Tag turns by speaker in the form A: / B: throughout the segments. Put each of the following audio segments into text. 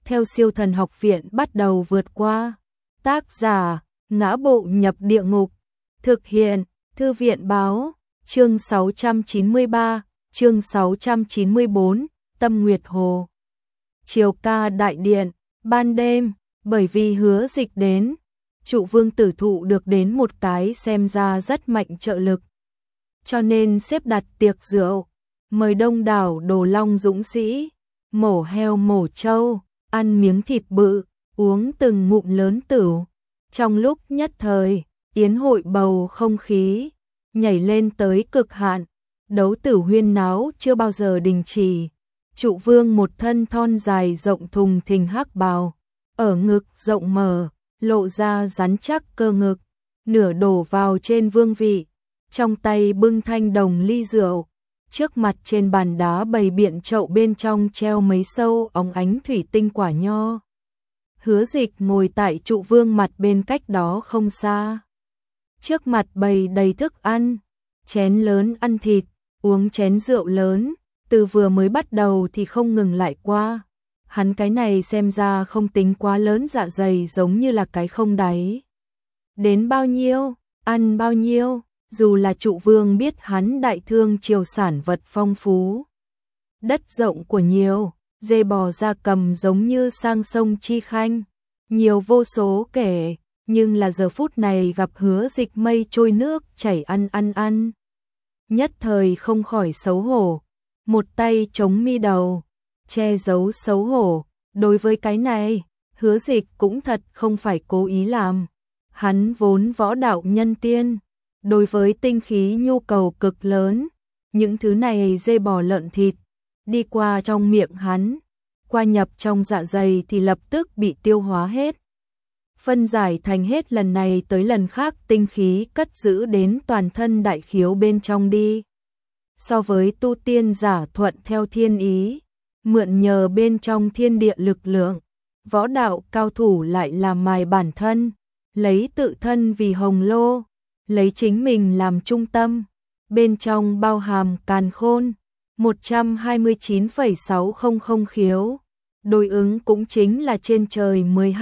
A: theo Siêu Thần Học Viện bắt đầu vượt qua. Tác giả: Ngã Bộ Nhập Địa Ngục. Thực hiện: Thư viện báo. Chương 693, chương 694, Tâm Nguyệt Hồ. Triều ca đại điện, ban đêm, bởi vì Hứa Dịch đến, Trụ Vương Tử Thụ được đến một cái xem ra rất mạnh trợ lực. Cho nên xếp đặt tiệc rượu, mời đông đảo Đồ Long dũng sĩ, mổ heo mổ trâu, ăn miếng thịt bự, uống từng ngụm lớn tửu. Trong lúc nhất thời, yến hội bầu không khí nhảy lên tới cực hạn, đấu tử huyên náo chưa bao giờ đình chỉ. Trụ Vương một thân thon dài rộng thùng thình hắc bào, ở ngực rộng mở, lộ ra rắn chắc cơ ngực, nửa đổ vào trên vương vị, trong tay bưng thanh đồng ly rượu, trước mặt trên bàn đá bày biện chậu bên trong treo mấy sâu óng ánh thủy tinh quả nho. Hứa Dịch ngồi tại Trụ Vương mặt bên cách đó không xa. Trước mặt bày đầy thức ăn, chén lớn ăn thịt, uống chén rượu lớn, từ vừa mới bắt đầu thì không ngừng lại qua. Hắn cái này xem ra không tính quá lớn, dạ dày giống như là cái không đáy. Đến bao nhiêu, ăn bao nhiêu, dù là Trụ Vương biết hắn đại thương triều sản vật phong phú. Đất rộng của nhiều, dê bò gia cầm giống như sang sông Chi Khanh, nhiều vô số kể, nhưng là giờ phút này gặp Hứa Dịch mây trôi nước chảy ăn. Nhất thời không khỏi xấu hổ, một tay chống mi đầu, che giấu xấu hổ. Đối với cái này, Hứa Dịch cũng thật không phải cố ý làm. Hắn vốn võ đạo nhân tiên, đối với tinh khí nhu cầu cực lớn, những thứ này dê bò lợn thịt, đi qua trong miệng hắn, qua nhập trong dạ dày thì lập tức bị tiêu hóa hết. Phân giải thành hết lần này tới lần khác tinh khí cất giữ đến toàn thân đại khiếu bên trong đi. So với tu tiên giả thuận theo thiên ý, mượn nhờ bên trong thiên địa lực lượng, võ đạo cao thủ lại làm mài bản thân, lấy tự thân vì hồng lô, lấy chính mình làm trung tâm, bên trong bao hàm càn khôn, 129,600 khiếu, đối ứng cũng chính là trên trời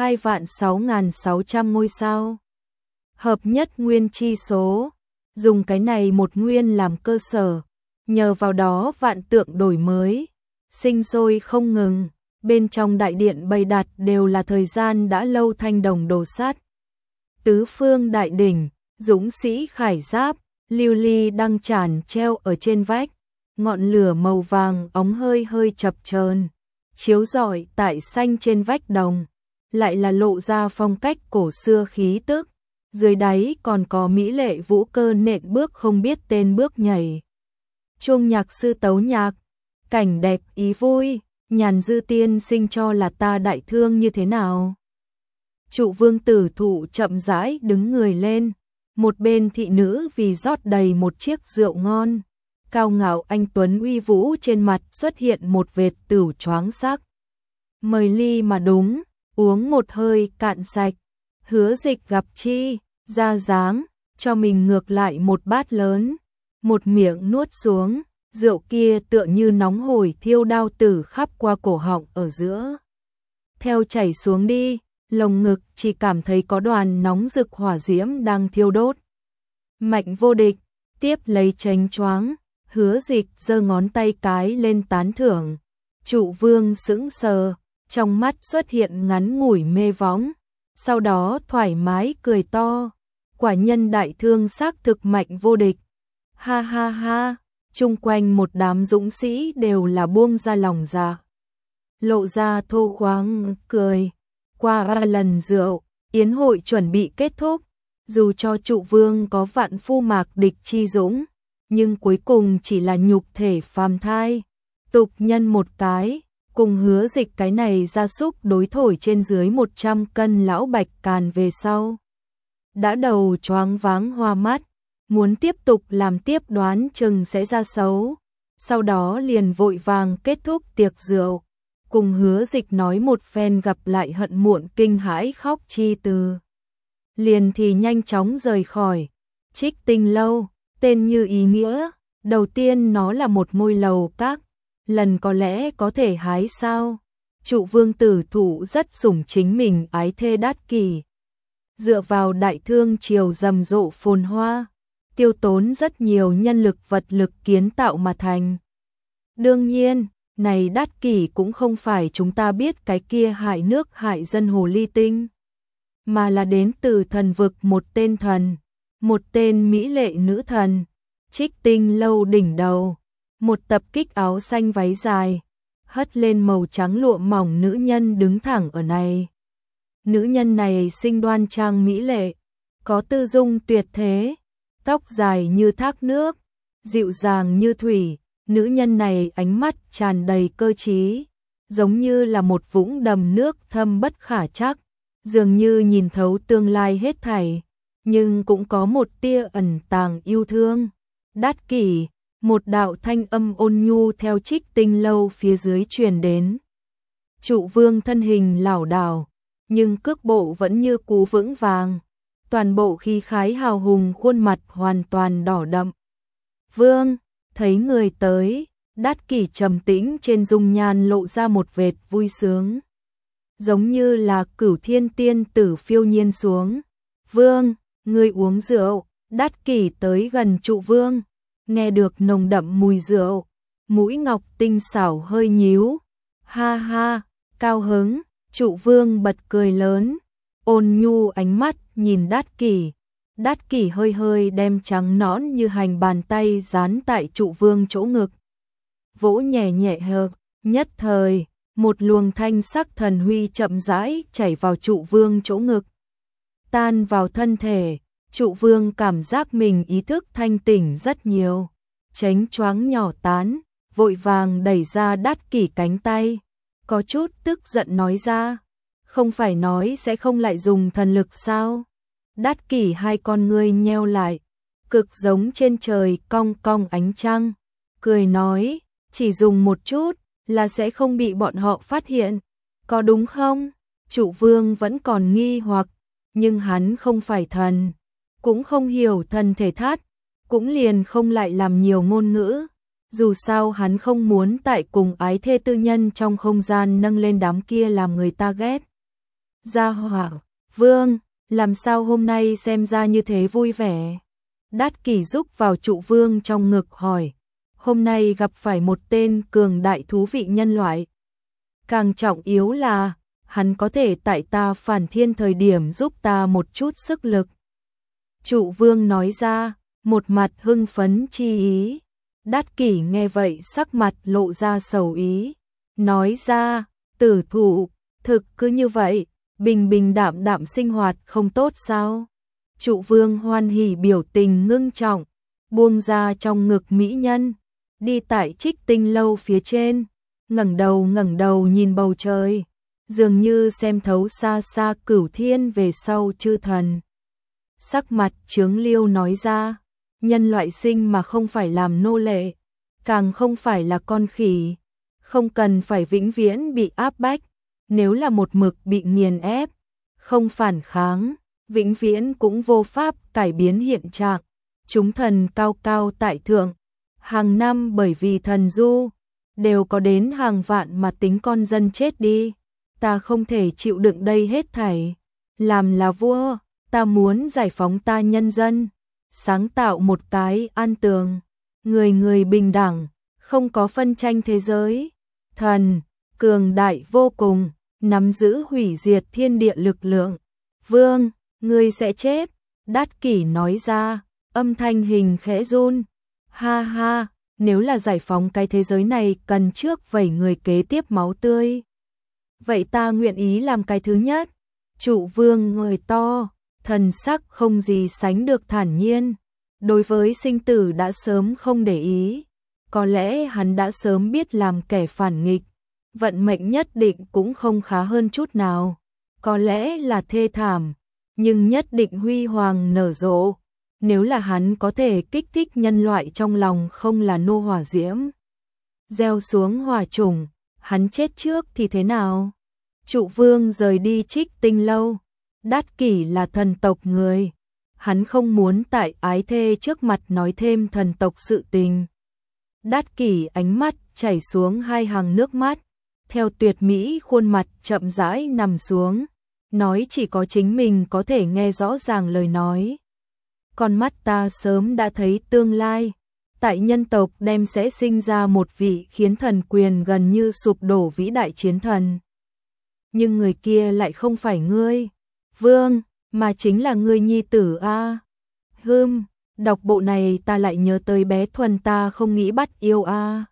A: 12.6.600 ngôi sao. Hợp nhất nguyên chi số, dùng cái này một nguyên làm cơ sở, nhờ vào đó vạn tượng đổi mới, sinh sôi không ngừng, bên trong đại điện bày đặt đều là thời gian đã lâu thanh đồng đồ sắt. Tứ phương đại đỉnh, dũng sĩ khải giáp, lưu ly đăng tràn treo ở trên vách, ngọn lửa màu vàng óng hơi hơi chập chờn, chiếu rọi tại xanh trên vách đồng, lại là lộ ra phong cách cổ xưa khí tức. Dưới đáy còn có mỹ lệ vũ cơ nện bước không biết tên bước nhảy. Chuông nhạc sư tấu nhạc, cảnh đẹp ý vui, Nhàn Dư tiên sinh cho là ta đại thương như thế nào? Trụ Vương Tử Thụ chậm rãi đứng người lên, một bên thị nữ vì rót đầy một chiếc rượu ngon, cao ngạo anh tuấn uy vũ trên mặt xuất hiện một vệt tửu choáng sắc. Mời ly mà đúng, uống một hơi cạn sạch. Hứa Dịch gặp chi, ra dáng, cho mình ngược lại một bát lớn, một miệng nuốt xuống, rượu kia tựa như nóng hổi thiêu đao tử khắp qua cổ họng ở giữa. Theo chảy xuống đi, lồng ngực chỉ cảm thấy có đoàn nóng rực hỏa diễm đang thiêu đốt. Mạnh vô địch, tiếp lấy chánh choáng, Hứa Dịch giơ ngón tay cái lên tán thưởng. Trụ Vương sững sờ, trong mắt xuất hiện ngắn ngủi mê võng, sau đó thoải mái cười to. Quả nhân đại thương xác thực mạnh vô địch. Ha ha ha, chung quanh một đám dũng sĩ đều là buông ra lòng dạ, lộ ra thô khoáng cười. Qua 3 lần rượu, yến hội chuẩn bị kết thúc, dù cho Trụ Vương có vạn phu mạc địch chi dũng, nhưng cuối cùng chỉ là nhục thể phàm thai, tục nhân một cái, cùng Hứa Dịch cái này gia súc đối thổi trên dưới 100 cân lão bạch càn về sau. Đã đầu choáng váng hoa mắt, muốn tiếp tục làm tiếp đoán chừng sẽ ra xấu, sau đó liền vội vàng kết thúc tiệc rượu, cùng Hứa Dịch nói một phen gặp lại hận muộn kinh hãi khóc chi từ. Liền thì nhanh chóng rời khỏi. Trích Tinh lâu, tên như ý nghĩa, đầu tiên nó là một ngôi lầu các, lần có lẽ có thể hái sao, Trụ vương tử thụ rất sủng chính mình ái thê Đát Kỷ. Dựa vào đại thương triều rầm rộ phồn hoa, tiêu tốn rất nhiều nhân lực vật lực kiến tạo mà thành. Đương nhiên, này Đát Kỷ cũng không phải chúng ta biết cái kia hại nước hại dân hồ ly tinh, mà là đến từ thần vực một tên thần, một tên mỹ lệ nữ thần, Trích Tinh Lâu đỉnh đầu, một tập kích áo xanh váy dài, hất lên màu trắng lụa mỏng nữ nhân đứng thẳng ở này. Nữ nhân này xinh đoan trang mỹ lệ, có tư dung tuyệt thế, tóc dài như thác nước, dịu dàng như thủy, nữ nhân này ánh mắt tràn đầy cơ trí, giống như là một vũng đầm nước thâm bất khả trắc, dường như nhìn thấu tương lai hết thảy, nhưng cũng có một tia ẩn tàng yêu thương. Đát Kỷ, một đạo thanh âm ôn nhu theo Trích Tinh Lâu phía dưới truyền đến. Trụ vương thân hình lảo đảo, nhưng cước bộ vẫn như cú vững vàng, toàn bộ khí khái hào hùng, khuôn mặt hoàn toàn đỏ đậm. Vương, thấy người tới, Đát Kỷ trầm tĩnh trên dung nhan lộ ra một vệt vui sướng, giống như là Cửu Thiên tiên tử phiêu nhiên xuống. Vương, ngươi uống rượu. Đát Kỷ tới gần trụ vương, nghe được nồng đậm mùi rượu, mũi ngọc tinh xảo hơi nhíu. Ha ha, cao hứng. Trụ vương bật cười lớn, ôn nhu ánh mắt nhìn Đát Kỷ. Đát Kỷ hơi hơi đem trắng nõn như hành bàn tay dán tại trụ vương chỗ ngực, vỗ nhẹ nhẹ hợp, nhất thời, một luồng thanh sắc thần huy chậm rãi chảy vào trụ vương chỗ ngực, tan vào thân thể. Trụ vương cảm giác mình ý thức thanh tỉnh rất nhiều, chánh choáng nhỏ tán, vội vàng đẩy ra Đát Kỷ cánh tay, có chút tức giận nói ra, không phải nói sẽ không lại dùng thần lực sao? Đát Kỷ hai con ngươi nheo lại, cực giống trên trời cong cong ánh trăng, cười nói, chỉ dùng một chút là sẽ không bị bọn họ phát hiện, có đúng không? Trụ vương vẫn còn nghi hoặc, nhưng hắn không phải thần, cũng không hiểu thần thể thát, cũng liền không lại làm nhiều ngôn ngữ. Dù sao hắn không muốn tại cùng ái thê tư nhân trong không gian nâng lên đám kia làm người ta ghét. Gia hỏa, vương, làm sao hôm nay xem ra như thế vui vẻ? Đát Kỷ rúc vào trụ vương trong ngực hỏi, hôm nay gặp phải một tên cường đại thú vị nhân loại. Càng trọng yếu là, hắn có thể tại ta phản thiên thời điểm giúp ta một chút sức lực. Trụ vương nói ra, một mặt hưng phấn chi ý. Đát Kỷ nghe vậy sắc mặt lộ ra sầu ý, nói ra, tử thụ, thực cứ như vậy, bình bình đạm đạm sinh hoạt không tốt sao? Trụ vương hoan hỉ biểu tình ngưng trọng, buông ra trong ngực mỹ nhân, đi tại Trích Tinh Lâu phía trên, ngẩng đầu nhìn bầu trời, dường như xem thấu xa xa Cửu Thiên về sau chư thần. Sắc mặt chướng liêu nói ra, nhân loại sinh mà không phải làm nô lệ, càng không phải là con khỉ, không cần phải vĩnh viễn bị áp bách, nếu là một mực bị nghiền ép, không phản kháng, vĩnh viễn cũng vô pháp cải biến hiện trạng. Chúng thần cao cao tại thượng, hàng năm bởi vì thần du, đều có đến hàng vạn mà tính con dân chết đi, ta không thể chịu đựng đây hết thảy, làm là vua, ta muốn giải phóng ta nhân dân, sáng tạo một cái an tường, người người bình đẳng, không có phân tranh thế giới. Thần, cường đại vô cùng, nắm giữ hủy diệt thiên địa lực lượng. Vương, ngươi sẽ chết. Đát Kỷ nói ra, âm thanh hình khẽ run. Ha ha, nếu là giải phóng cái thế giới này cần trước vẩy người kế tiếp máu tươi. Vậy ta nguyện ý làm cái thứ nhất. Trụ vương người to, thần sắc không gì sánh được thản nhiên. Đối với sinh tử đã sớm không để ý. Có lẽ hắn đã sớm biết làm kẻ phản nghịch. Vận mệnh nhất định cũng không khá hơn chút nào. Có lẽ là thê thảm, nhưng nhất định huy hoàng nở rộ. Nếu là hắn có thể kích thích nhân loại trong lòng không là nô hỏa diễm, gieo xuống hỏa trùng, hắn chết trước thì thế nào? Trụ vương rời đi Trích Tinh Lâu. Đát Kỷ là thần tộc người, hắn không muốn tại ái thê trước mặt nói thêm thần tộc sự tình. Đát Kỷ ánh mắt chảy xuống hai hàng nước mắt, theo tuyệt mỹ khuôn mặt chậm rãi nằm xuống, nói chỉ có chính mình có thể nghe rõ ràng lời nói. Con mắt ta sớm đã thấy tương lai, tại nhân tộc đem sẽ sinh ra một vị khiến thần quyền gần như sụp đổ vĩ đại chiến thần. Nhưng người kia lại không phải ngươi, Vương, mà chính là ngươi nhi tử a. Đọc bộ này ta lại nhớ tới bé Thuần ta không nghĩ bắt yêu a.